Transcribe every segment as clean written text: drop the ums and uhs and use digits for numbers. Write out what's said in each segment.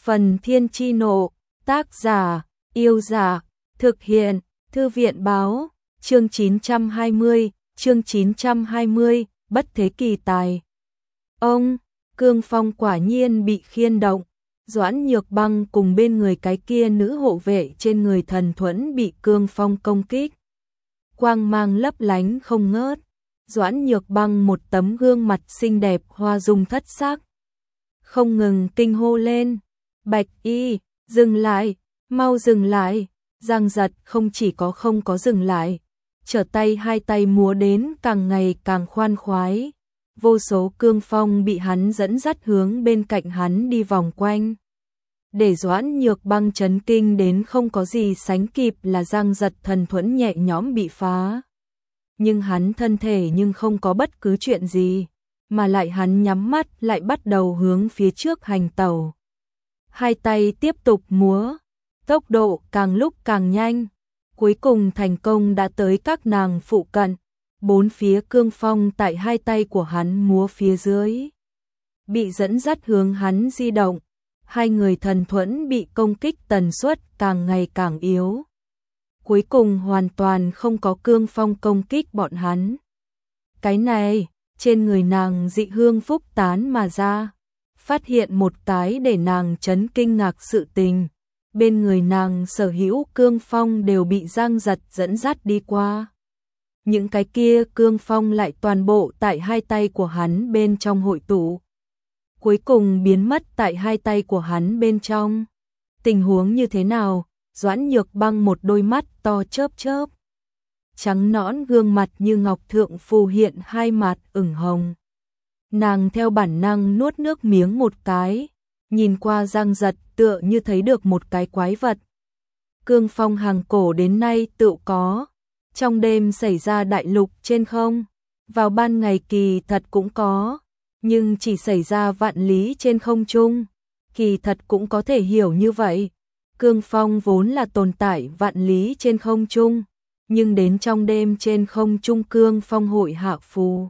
Phần Thiên Chi Nộ, tác giả, Yêu Giả, thực hiện, Thư viện Báo, chương 920, bất thế kỳ tài. Ông, Cương Phong quả nhiên bị khiên động, Doãn Nhược Băng cùng bên người cái kia nữ hộ vệ trên người Thần Thuẫn bị Cương Phong công kích. Quang mang lấp lánh không ngớt, Doãn Nhược Băng một tấm gương mặt xinh đẹp hoa dung thất sắc. Không ngừng kinh hô lên, Bạch Y, dừng lại, mau dừng lại, Giang Giật không chỉ không có dừng lại, trở tay hai tay múa đến càng ngày càng khoan khoái. Vô số cương phong bị hắn dẫn dắt hướng bên cạnh hắn đi vòng quanh. Để Doãn Nhược Băng chấn kinh đến không có gì sánh kịp là Giang Giật thần thuẫn nhẹ nhõm bị phá. Nhưng hắn thân thể nhưng không có bất cứ chuyện gì, mà lại hắn nhắm mắt lại bắt đầu hướng phía trước hành tẩu. Hai tay tiếp tục múa, tốc độ càng lúc càng nhanh, cuối cùng thành công đã tới các nàng phụ cận. Bốn phía cương phong tại hai tay của hắn múa phía dưới, bị dẫn dắt hướng hắn di động. Hai người thần thuẫn bị công kích tần suất càng ngày càng yếu, cuối cùng hoàn toàn không có cương phong công kích bọn hắn. Cái này, trên người nàng dị hương phúc tán mà ra, phát hiện một cái để nàng chấn kinh ngạc sự tình. Bên người nàng sở hữu cương phong đều bị Giang Giật dẫn dắt đi qua. Những cái kia cương phong lại toàn bộ tại hai tay của hắn bên trong hội tụ, cuối cùng biến mất tại hai tay của hắn bên trong. Tình huống như thế nào? Doãn Nhược Băng một đôi mắt to chớp chớp, trắng nõn gương mặt như ngọc thượng phù hiện hai mạt ửng hồng. Nàng theo bản năng nuốt nước miếng một cái, nhìn qua Giang Giật tựa như thấy được một cái quái vật. Cương phong hàng cổ đến nay tự có, trong đêm xảy ra đại lục trên không, vào ban ngày kỳ thật cũng có, nhưng chỉ xảy ra vạn lý trên không trung, kỳ thật cũng có thể hiểu như vậy. Cương phong vốn là tồn tại vạn lý trên không trung, nhưng đến trong đêm trên không trung cương phong hội hạ phù.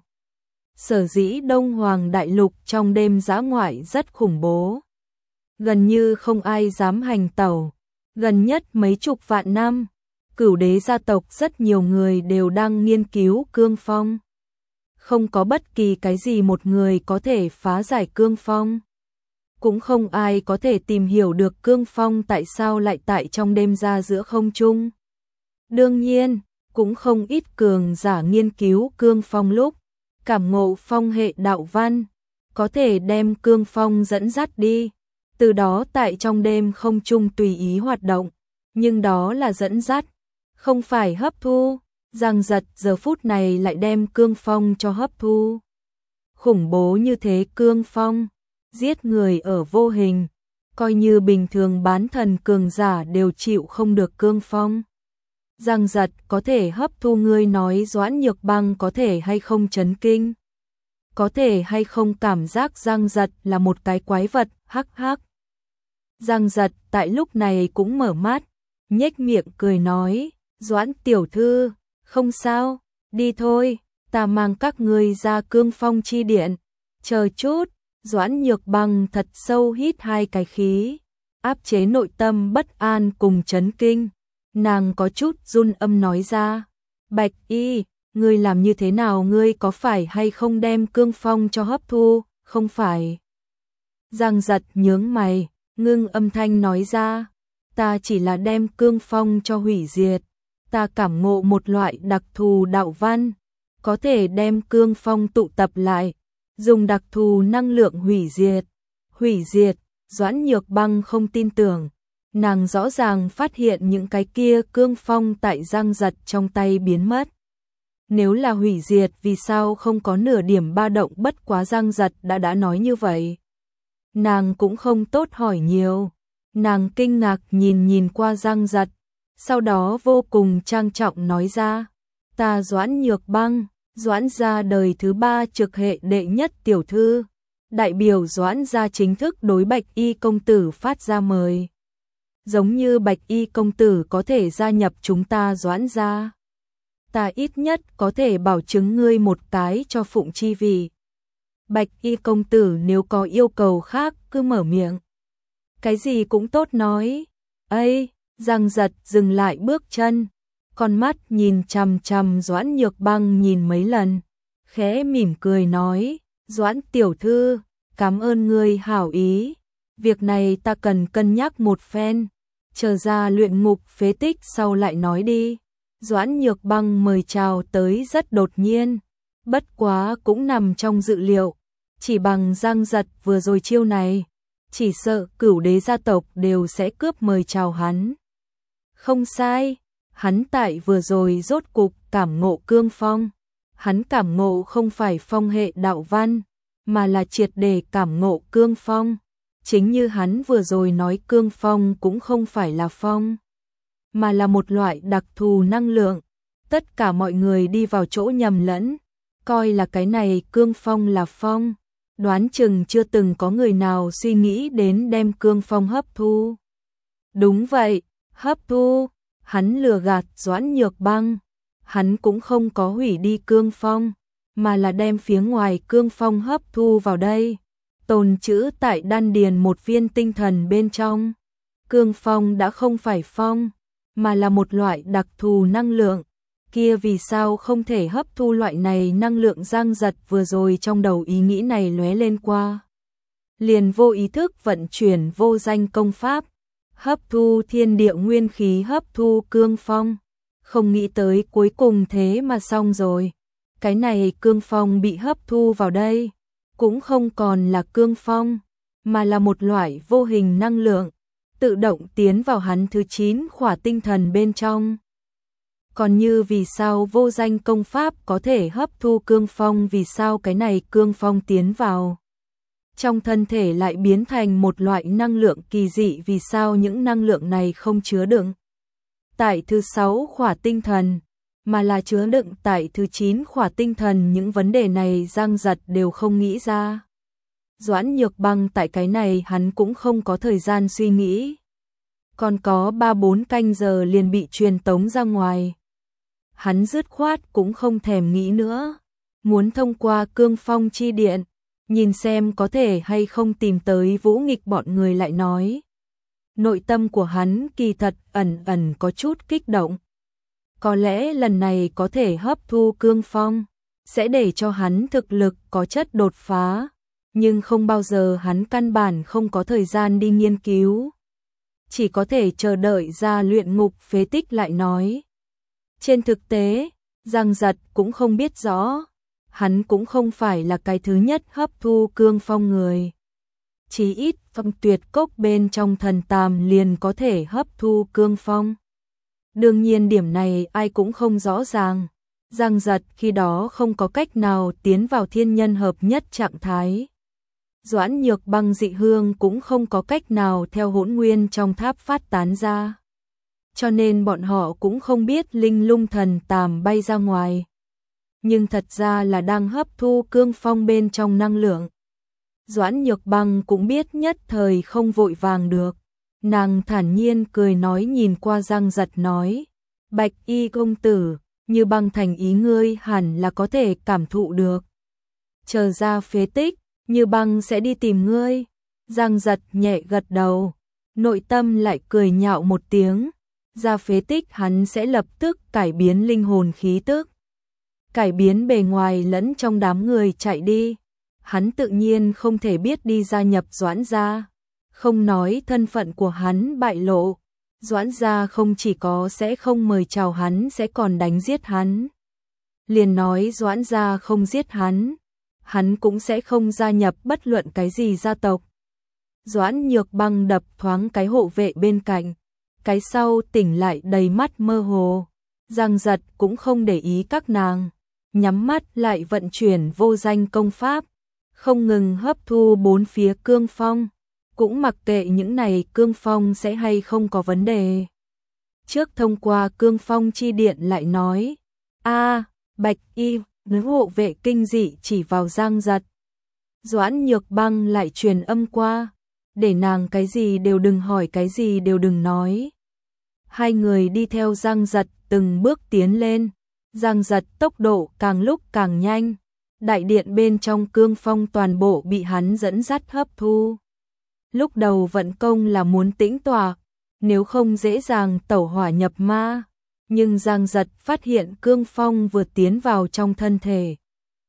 Sở dĩ Đông Hoàng đại lục trong đêm dã ngoại rất khủng bố, gần như không ai dám hành tẩu. Gần nhất mấy chục vạn năm, Cửu Đế gia tộc rất nhiều người đều đang nghiên cứu cương phong. Không có bất kỳ cái gì một người có thể phá giải cương phong, cũng không ai có thể tìm hiểu được cương phong tại sao lại tại trong đêm ra giữa không trung. Đương nhiên, cũng không ít cường giả nghiên cứu cương phong lúc cảm ngộ phong hệ đạo văn, có thể đem cương phong dẫn dắt đi, từ đó tại trong đêm không trung tùy ý hoạt động, nhưng đó là dẫn dắt, không phải hấp thu. Giang Giật giờ phút này lại đem cương phong cho hấp thu. Khủng bố như thế cương phong, giết người ở vô hình, coi như bình thường bán thần cường giả đều chịu không được cương phong. Giang Giật có thể hấp thu, ngươi nói Doãn Nhược Băng có thể hay không chấn kinh? Có thể hay không cảm giác Giang Giật là một cái quái vật, hắc hắc. Giang Giật tại lúc này cũng mở mắt, nhếch miệng cười nói, Doãn tiểu thư, không sao, đi thôi, ta mang các ngươi ra cương phong chi điện. Chờ chút, Doãn Nhược Băng thật sâu hít hai cái khí, áp chế nội tâm bất an cùng chấn kinh. Nàng có chút run âm nói ra, Bạch Y, ngươi làm như thế nào, ngươi có phải hay không đem cương phong cho hấp thu? Không phải. Giang Giật nhướng mày, ngưng âm thanh nói ra, ta chỉ là đem cương phong cho hủy diệt. Ta cảm ngộ một loại đặc thù đạo văn, có thể đem cương phong tụ tập lại, dùng đặc thù năng lượng hủy diệt. Hủy diệt? Doãn Nhược Băng không tin tưởng, nàng rõ ràng phát hiện những cái kia cương phong tại Giang Giật trong tay biến mất. Nếu là hủy diệt vì sao không có nửa điểm ba động, bất quá Giang Giật đã nói như vậy. Nàng cũng không tốt hỏi nhiều, nàng kinh ngạc nhìn qua Giang Giật. Sau đó vô cùng trang trọng nói ra, ta Doãn Nhược Băng, Doãn gia đời thứ 3 trực hệ đệ nhất tiểu thư, đại biểu Doãn gia chính thức đối Bạch Y công tử phát ra mời. Giống như Bạch Y công tử có thể gia nhập chúng ta Doãn gia, ta ít nhất có thể bảo chứng ngươi một cái cho phụng chi vị. Bạch Y công tử nếu có yêu cầu khác cứ mở miệng. cái gì cũng tốt nói. Ây, Giang Giật dừng lại bước chân, con mắt nhìn chằm chằm Doãn Nhược Băng nhìn mấy lần, khẽ mỉm cười nói, Doãn tiểu thư, cảm ơn ngươi hảo ý, việc này ta cần cân nhắc một phen, chờ ra luyện ngục phế tích sau lại nói đi. Doãn Nhược Băng mời chào tới rất đột nhiên, bất quá cũng nằm trong dự liệu, chỉ bằng Giang Giật vừa rồi chiêu này, chỉ sợ Cửu Đế gia tộc đều sẽ cướp mời chào hắn. Không sai, hắn tại vừa rồi rốt cục cảm ngộ cương phong, hắn cảm ngộ không phải phong hệ đạo văn, mà là triệt để cảm ngộ cương phong, chính như hắn vừa rồi nói cương phong cũng không phải là phong, mà là một loại đặc thù năng lượng, tất cả mọi người đi vào chỗ nhầm lẫn, coi là cái này cương phong là phong, đoán chừng chưa từng có người nào suy nghĩ đến đem cương phong hấp thu. Đúng vậy, hấp thu, hắn lừa gạt Doãn Nhược Băng, hắn cũng không có hủy đi cương phong, mà là đem phía ngoài cương phong hấp thu vào đây, tồn trữ tại đan điền một viên tinh thần bên trong. Cương phong đã không phải phong, mà là một loại đặc thù năng lượng, kia vì sao không thể hấp thu loại này năng lượng? Giang Giật vừa rồi trong đầu ý nghĩ này lóe lên qua, liền vô ý thức vận chuyển vô danh công pháp, hấp thu thiên địa nguyên khí, hấp thu cương phong, không nghĩ tới cuối cùng thế mà xong rồi, cái này cương phong bị hấp thu vào đây, cũng không còn là cương phong, mà là một loại vô hình năng lượng, tự động tiến vào hắn thứ 9 khỏa tinh thần bên trong. Còn như vì sao vô danh công pháp có thể hấp thu cương phong, vì sao cái này cương phong tiến vào trong thân thể lại biến thành một loại năng lượng kỳ dị, vì sao những năng lượng này không chứa đựng tại thứ 6 khỏa tinh thần, mà là chứa đựng tại thứ 9 khỏa tinh thần? Những vấn đề này Giang Giật đều không nghĩ ra. Doãn Nhược Băng tại cái này hắn cũng không có thời gian suy nghĩ. Còn có 3-4 canh giờ liền bị truyền tống ra ngoài. Hắn dứt khoát cũng không thèm nghĩ nữa, muốn thông qua cương phong chi điện, nhìn xem có thể hay không tìm tới Vũ Nghịch bọn người lại nói. Nội tâm của hắn kỳ thật ẩn ẩn có chút kích động. Có lẽ lần này có thể hấp thu cương phong, sẽ để cho hắn thực lực có chất đột phá, nhưng không bao giờ hắn căn bản không có thời gian đi nghiên cứu. Chỉ có thể chờ đợi ra luyện ngục phế tích lại nói. Trên thực tế, Giang Giật cũng không biết rõ, hắn cũng không phải là cái thứ nhất hấp thu cương phong người. Chí ít Phong Tuyệt Cốc bên trong thần tàm liền có thể hấp thu cương phong. Đương nhiên điểm này ai cũng không rõ ràng. Giang Giật khi đó không có cách nào tiến vào thiên nhân hợp nhất trạng thái. Doãn Nhược Băng dị hương cũng không có cách nào theo hỗn nguyên trong tháp phát tán ra. Cho nên bọn họ cũng không biết linh lung thần tàm bay ra ngoài. Nhưng thật ra là đang hấp thu cương phong bên trong năng lượng. Doãn Nhược Băng cũng biết nhất thời không vội vàng được. Nàng thản nhiên cười nói, nhìn qua Giang Giật nói, Bạch y công tử, Như Băng thành ý ngươi hẳn là có thể cảm thụ được. Chờ ra phế tích, Như Băng sẽ đi tìm ngươi. Giang Giật nhẹ gật đầu, nội tâm lại cười nhạo một tiếng. Ra phế tích hắn sẽ lập tức cải biến linh hồn khí tức, cải biến bề ngoài lẫn trong đám người chạy đi. Hắn tự nhiên không thể biết đi gia nhập Doãn gia, không nói thân phận của hắn bại lộ, Doãn gia không chỉ có sẽ không mời chào hắn, sẽ còn đánh giết hắn. Liền nói Doãn gia không giết hắn, hắn cũng sẽ không gia nhập bất luận cái gì gia tộc. Doãn Nhược Băng đập thoáng cái hộ vệ bên cạnh, cái sau tỉnh lại đầy mắt mơ hồ. Giang Giật cũng không để ý các nàng, nhắm mắt lại vận chuyển vô danh công pháp, không ngừng hấp thu bốn phía cương phong, cũng mặc kệ những này cương phong sẽ hay không có vấn đề. Trước thông qua cương phong chi điện lại nói, Bạch y, nữ hộ vệ kinh dị chỉ vào Giang Giật. Doãn Nhược Băng lại truyền âm qua, để nàng cái gì đều đừng hỏi, cái gì đều đừng nói. Hai người đi theo Giang Giật từng bước tiến lên, Giang Giật tốc độ càng lúc càng nhanh, đại điện bên trong cương phong toàn bộ bị hắn dẫn dắt hấp thu. Lúc đầu vận công là muốn tĩnh tọa, nếu không dễ dàng tẩu hỏa nhập ma, nhưng Giang Giật phát hiện cương phong vừa tiến vào trong thân thể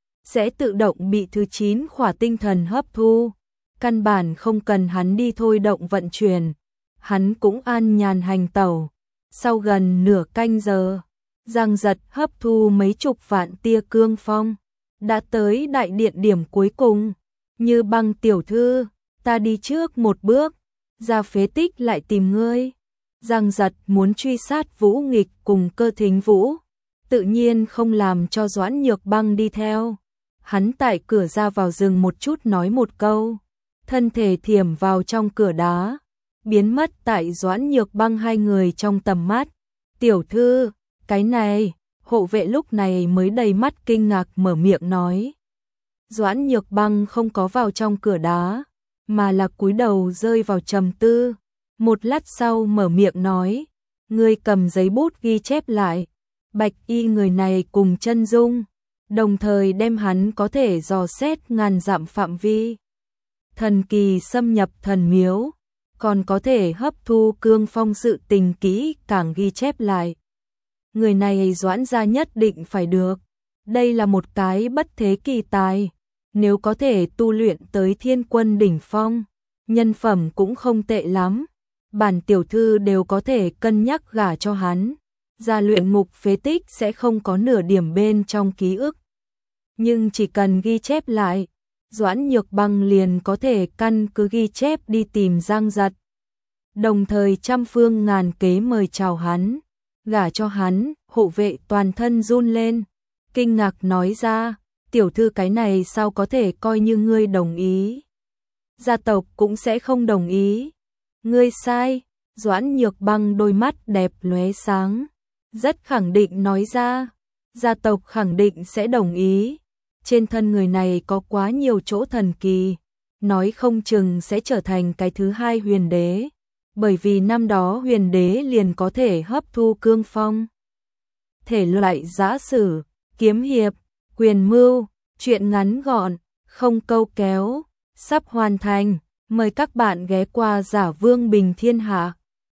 sẽ tự động bị thứ 9 khỏa tinh thần hấp thu, căn bản không cần hắn đi thôi động vận chuyển, hắn cũng an nhàn hành tẩu. Sau gần nửa canh giờ, Giang Giật hấp thu mấy chục vạn tia cương phong, đã tới đại điện điểm cuối cùng. Như Băng tiểu thư, ta đi trước một bước, ra phế tích lại tìm ngươi. Giang Giật muốn truy sát Vũ Nghịch cùng Cơ Thính Vũ, tự nhiên không làm cho Doãn Nhược Băng đi theo. Hắn tại cửa ra vào dừng một chút nói một câu, thân thể thiểm vào trong cửa đá, biến mất tại Doãn Nhược Băng hai người trong tầm mắt. Tiểu thư, cái này, hộ vệ lúc này mới đầy mắt kinh ngạc mở miệng nói. Doãn Nhược Băng không có vào trong cửa đá, mà là cúi đầu rơi vào trầm tư. Một lát sau mở miệng nói, ngươi cầm giấy bút ghi chép lại bạch y người này cùng chân dung, đồng thời đem hắn có thể dò xét ngàn dặm phạm vi, thần kỳ xâm nhập thần miếu, còn có thể hấp thu cương phong sự tình kỹ càng ghi chép lại. Người này Doãn gia nhất định phải được, đây là một cái bất thế kỳ tài, nếu có thể tu luyện tới thiên quân đỉnh phong, nhân phẩm cũng không tệ lắm. Bản tiểu thư đều có thể cân nhắc gả cho hắn, ra luyện ngục phế tích sẽ không có nửa điểm bên trong ký ức. Nhưng chỉ cần ghi chép lại, Doãn Nhược Băng liền có thể căn cứ ghi chép đi tìm Giang Giật. Đồng thời trăm phương ngàn kế mời chào hắn, gả cho hắn. Hộ vệ toàn thân run lên, kinh ngạc nói ra, tiểu thư cái này sao có thể coi như ngươi đồng ý. Gia tộc cũng sẽ không đồng ý. Ngươi sai. Doãn Nhược Băng đôi mắt đẹp lóe sáng, rất khẳng định nói ra, gia tộc khẳng định sẽ đồng ý. Trên thân người này có quá nhiều chỗ thần kỳ, nói không chừng sẽ trở thành cái thứ hai huyền đế, bởi vì năm đó huyền đế liền có thể hấp thu cương phong. Thể loại giã sử, kiếm hiệp, quyền mưu, truyện ngắn gọn, không câu kéo, sắp hoàn thành. Mời các bạn ghé qua Giả Vương Bình Thiên Hạ.